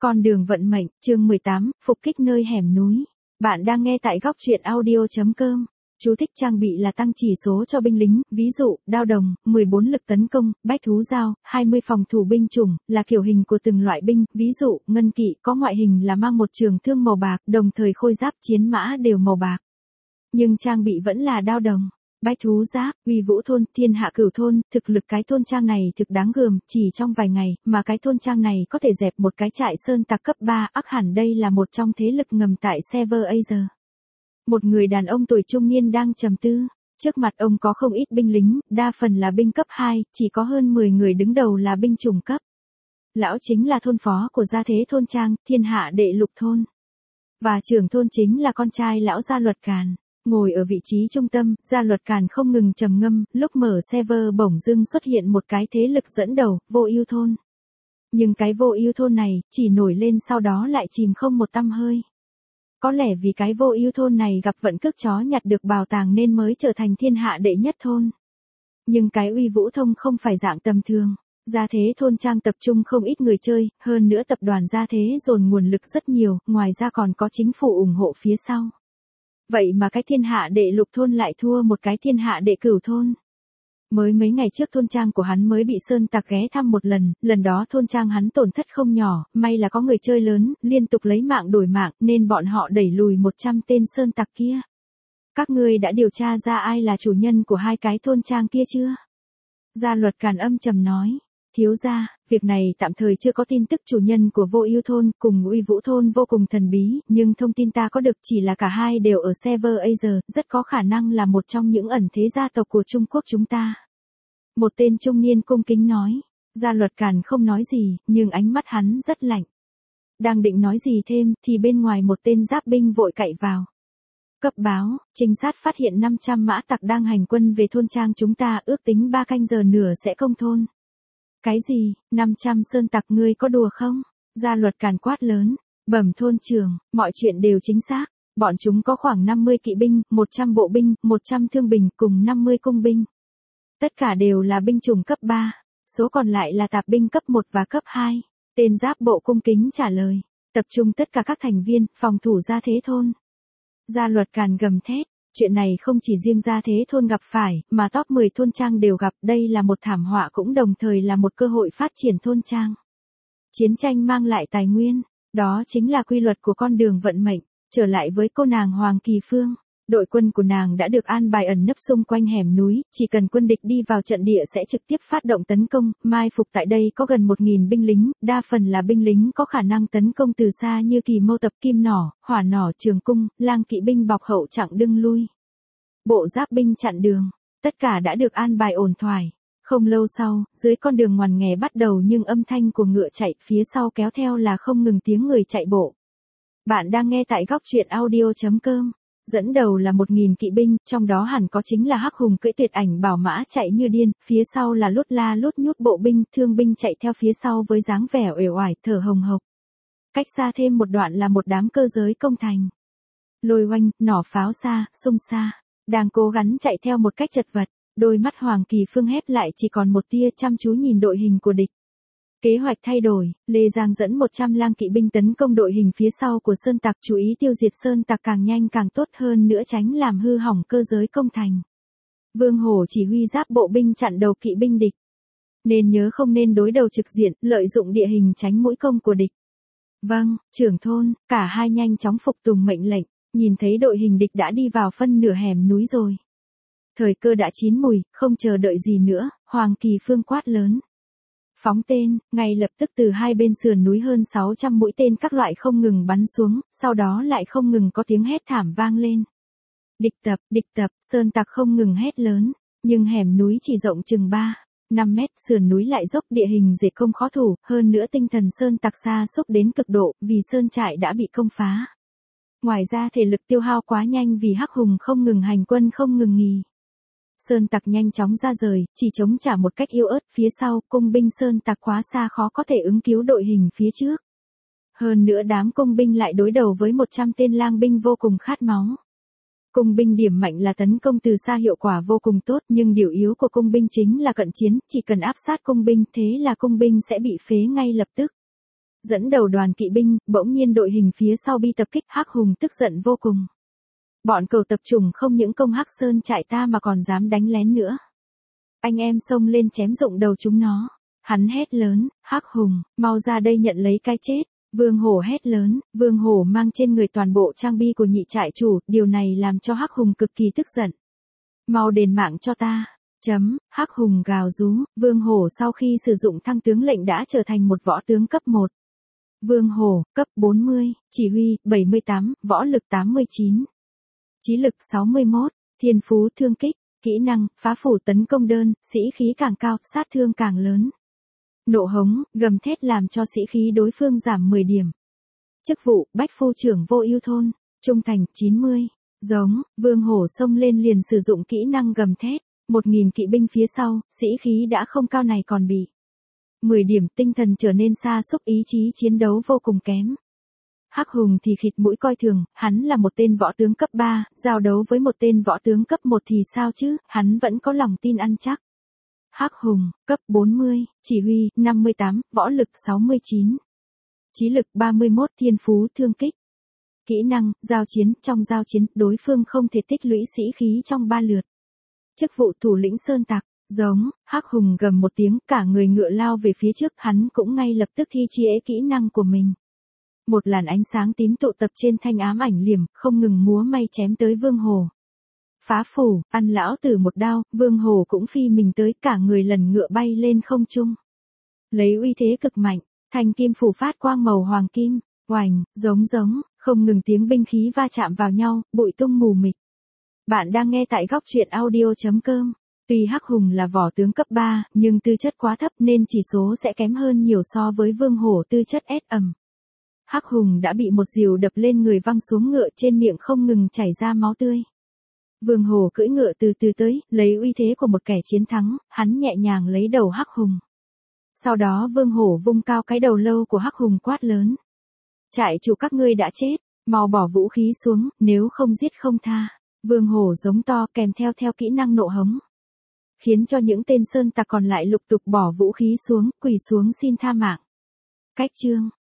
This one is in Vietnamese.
Con đường vận mệnh, chương 18, phục kích nơi hẻm núi. Bạn đang nghe tại góc truyện audio.com. Chú thích trang bị là tăng chỉ số cho binh lính, ví dụ, đao đồng, 14 lực tấn công, bách thú dao, 20 phòng thủ binh chủng, là kiểu hình của từng loại binh, ví dụ, ngân kỵ có ngoại hình là mang một trường thương màu bạc, đồng thời khôi giáp chiến mã đều màu bạc. Nhưng trang bị vẫn là đao đồng. Bách thú giáp, uy vũ thôn, thiên hạ cửu thôn, thực lực cái thôn trang này thực đáng gờm, chỉ trong vài ngày, mà cái thôn trang này có thể dẹp một cái trại sơn tặc cấp 3, ắt hẳn đây là một trong thế lực ngầm tại Sever Asia. Một người đàn ông tuổi trung niên đang trầm tư, trước mặt ông có không ít binh lính, đa phần là binh cấp 2, chỉ có hơn 10 người đứng đầu là binh chủng cấp. Lão chính là thôn phó của gia thế thôn trang, thiên hạ đệ lục thôn. Và trưởng thôn chính là con trai lão Gia Luật Càn. Ngồi ở vị trí trung tâm, Gia Luật Càn không ngừng trầm ngâm, lúc mở server bỗng dưng xuất hiện một cái thế lực dẫn đầu, Vô Ưu thôn. Nhưng cái Vô Ưu thôn này, chỉ nổi lên sau đó lại chìm không một tăm hơi. Có lẽ vì cái Vô Ưu thôn này gặp vận cước chó nhặt được bảo tàng nên mới trở thành thiên hạ đệ nhất thôn. Nhưng cái Uy Vũ Thông không phải dạng tầm thường. Gia thế thôn trang tập trung không ít người chơi, hơn nữa tập đoàn Gia thế dồn nguồn lực rất nhiều, ngoài ra còn có chính phủ ủng hộ phía sau. Vậy mà cái thiên hạ đệ lục thôn lại thua một cái thiên hạ đệ cửu thôn. Mới mấy ngày trước thôn trang của hắn mới bị sơn tặc ghé thăm một lần đó thôn trang hắn tổn thất không nhỏ, may là có người chơi lớn, liên tục lấy mạng đổi mạng, nên bọn họ đẩy lùi 100 tên sơn tặc kia. Các ngươi đã điều tra ra ai là chủ nhân của hai cái thôn trang kia chưa? Gia Luật Càn âm trầm nói. Thiếu gia, việc này tạm thời chưa có tin tức chủ nhân của Vô Ưu thôn cùng Uy Vũ thôn vô cùng thần bí, nhưng thông tin ta có được chỉ là cả hai đều ở Sever Asia, rất có khả năng là một trong những ẩn thế gia tộc của Trung Quốc chúng ta. Một tên trung niên cung kính nói. Gia Luật Càn không nói gì, nhưng ánh mắt hắn rất lạnh. Đang định nói gì thêm, thì bên ngoài một tên giáp binh vội cậy vào. Cấp báo, trinh sát phát hiện 500 mã tặc đang hành quân về thôn trang chúng ta, ước tính 3 canh giờ nữa sẽ công thôn. Cái gì, 500 sơn tặc ngươi có đùa không? Gia Luật Càn quát lớn. Bẩm thôn trưởng, mọi chuyện đều chính xác. Bọn chúng có khoảng 50 kỵ binh, 100 bộ binh, 100 thương binh cùng 50 cung binh. Tất cả đều là binh chủng cấp 3. Số còn lại là tạp binh cấp 1 và cấp 2. Tên giáp bộ cung kính trả lời. Tập trung tất cả các thành viên, phòng thủ Gia thế thôn. Gia Luật Càn gầm thét. Chuyện này không chỉ riêng Gia thế thôn gặp phải, mà top 10 thôn trang đều gặp, đây là một thảm họa cũng đồng thời là một cơ hội phát triển thôn trang. Chiến tranh mang lại tài nguyên, đó chính là quy luật của con đường vận mệnh. Trở lại với cô nàng Hoàng Kỳ Phương, đội quân của nàng đã được an bài ẩn nấp xung quanh hẻm núi, chỉ cần quân địch đi vào trận địa sẽ trực tiếp phát động tấn công, mai phục tại đây có gần 1.000 binh lính, đa phần là binh lính có khả năng tấn công từ xa như kỳ mâu tập kim nỏ, hỏa nỏ trường cung, lang kỵ binh bọc hậu chặng đưng lui. Bộ giáp binh chặn đường, tất cả đã được an bài ổn thỏa. Không lâu sau, dưới con đường ngoằn nghè bắt đầu nhưng âm thanh của ngựa chạy phía sau kéo theo là không ngừng tiếng người chạy bộ. Bạn đang nghe tại góc truyện audio.com. Dẫn đầu là 1.000 kỵ binh, trong đó hẳn có chính là Hắc Hùng cưỡi tuyệt ảnh bảo mã chạy như điên, phía sau là lút la lút nhút bộ binh, thương binh chạy theo phía sau với dáng vẻ uể oải, thở hồng hộc. Cách xa thêm một đoạn là một đám cơ giới công thành. Lôi oanh, nỏ pháo xa, xung xa, đang cố gắng chạy theo một cách chật vật, đôi mắt Hoàng Kỳ Phương hép lại chỉ còn một tia chăm chú nhìn đội hình của địch. Kế hoạch thay đổi, Lê Giang dẫn 100 lang kỵ binh tấn công đội hình phía sau của sơn tặc, chú ý tiêu diệt sơn tặc càng nhanh càng tốt hơn nữa tránh làm hư hỏng cơ giới công thành. Vương Hổ chỉ huy giáp bộ binh chặn đầu kỵ binh địch. Nên nhớ không nên đối đầu trực diện, lợi dụng địa hình tránh mũi công của địch. Vâng, trưởng thôn, cả hai nhanh chóng phục tùng mệnh lệnh, nhìn thấy đội hình địch đã đi vào phân nửa hẻm núi rồi. Thời cơ đã chín mùi, không chờ đợi gì nữa, Hoàng Kỳ Phương quát lớn. Phóng tên, ngay lập tức từ hai bên sườn núi hơn 600 mũi tên các loại không ngừng bắn xuống, sau đó lại không ngừng có tiếng hét thảm vang lên. Địch tập, sơn tặc không ngừng hét lớn, nhưng hẻm núi chỉ rộng chừng 3-5 mét, sườn núi lại dốc, địa hình dễ công khó thủ, hơn nữa tinh thần sơn tặc sa sút đến cực độ, vì sơn trại đã bị công phá. Ngoài ra thể lực tiêu hao quá nhanh vì Hắc Hùng không ngừng hành quân không ngừng nghỉ. Sơn tặc nhanh chóng ra rời, chỉ chống trả một cách yếu ớt, phía sau, cung binh sơn tặc quá xa khó có thể ứng cứu đội hình phía trước. Hơn nữa đám cung binh lại đối đầu với 100 tên lang binh vô cùng khát máu. Cung binh điểm mạnh là tấn công từ xa hiệu quả vô cùng tốt, nhưng điều yếu của cung binh chính là cận chiến, chỉ cần áp sát cung binh thế là cung binh sẽ bị phế ngay lập tức. dẫn đầu đoàn kỵ binh, bỗng nhiên đội hình phía sau bị tập kích, Hắc Hùng tức giận vô cùng. Bọn cẩu tập chủng không những công Hắc Sơn trại ta mà còn dám đánh lén nữa. Anh em xông lên chém rụng đầu chúng nó. Hắn hét lớn, Hắc Hùng, mau ra đây nhận lấy cái chết. Vương Hổ hét lớn, Vương Hổ mang trên người toàn bộ trang bị của nhị trại chủ, điều này làm cho Hắc Hùng cực kỳ tức giận. Mau đền mạng cho ta. Hắc Hùng gào rú, Vương Hổ sau khi sử dụng thăng tướng lệnh đã trở thành một võ tướng cấp 1. Vương Hổ, cấp 40, chỉ huy, 78, võ lực 89. Trí lực 61, thiên phú thương kích, kỹ năng, phá phủ tấn công đơn, sĩ khí càng cao, sát thương càng lớn. Nộ hống, gầm thét làm cho sĩ khí đối phương giảm 10 điểm. Chức vụ, bách phu trưởng vô ưu thôn, trung thành, 90. Giống, Vương Hổ xông lên liền sử dụng kỹ năng gầm thét. 1.000 kỵ binh phía sau, sĩ khí đã không cao này còn bị 10 điểm, tinh thần trở nên sa sút, ý chí chiến đấu vô cùng kém. Hắc Hùng thì khịt mũi coi thường, hắn là một tên võ tướng cấp 3, giao đấu với một tên võ tướng cấp 1 thì sao chứ, hắn vẫn có lòng tin ăn chắc. Hắc Hùng, cấp 40, chỉ huy, 58, võ lực 69. Trí lực 31, thiên phú thương kích. Kỹ năng, giao chiến, trong giao chiến, đối phương không thể tích lũy sĩ khí trong 3 lượt. Chức vụ thủ lĩnh sơn tặc, giống, Hắc Hùng gầm một tiếng, cả người ngựa lao về phía trước, hắn cũng ngay lập tức thi triển kỹ năng của mình. Một làn ánh sáng tím tụ tập trên thanh ám ảnh liềm, không ngừng múa may chém tới Vương Hổ. Phá phủ, ăn lão tử một đao, Vương Hổ cũng phi mình tới, cả người lần ngựa bay lên không trung. Lấy uy thế cực mạnh, thanh kim phủ phát quang màu hoàng kim, oành, giống, không ngừng tiếng binh khí va chạm vào nhau, bụi tung mù mịt. Bạn đang nghe tại góc truyện audio.com. Tuy Hắc Hùng là võ tướng cấp 3, nhưng tư chất quá thấp nên chỉ số sẽ kém hơn nhiều so với Vương Hổ tư chất S. Hắc Hùng đã bị một rìu đập lên người văng xuống ngựa, trên miệng không ngừng chảy ra máu tươi. Vương Hổ cưỡi ngựa từ từ tới, lấy uy thế của một kẻ chiến thắng, hắn nhẹ nhàng lấy đầu Hắc Hùng. Sau đó Vương Hổ vung cao cái đầu lâu của Hắc Hùng quát lớn. Trại chủ các ngươi đã chết, mau bỏ vũ khí xuống, nếu không giết không tha. Vương Hổ giống to kèm theo kỹ năng nộ hống. Khiến cho những tên sơn tặc còn lại lục tục bỏ vũ khí xuống, quỳ xuống xin tha mạng. Cách chương.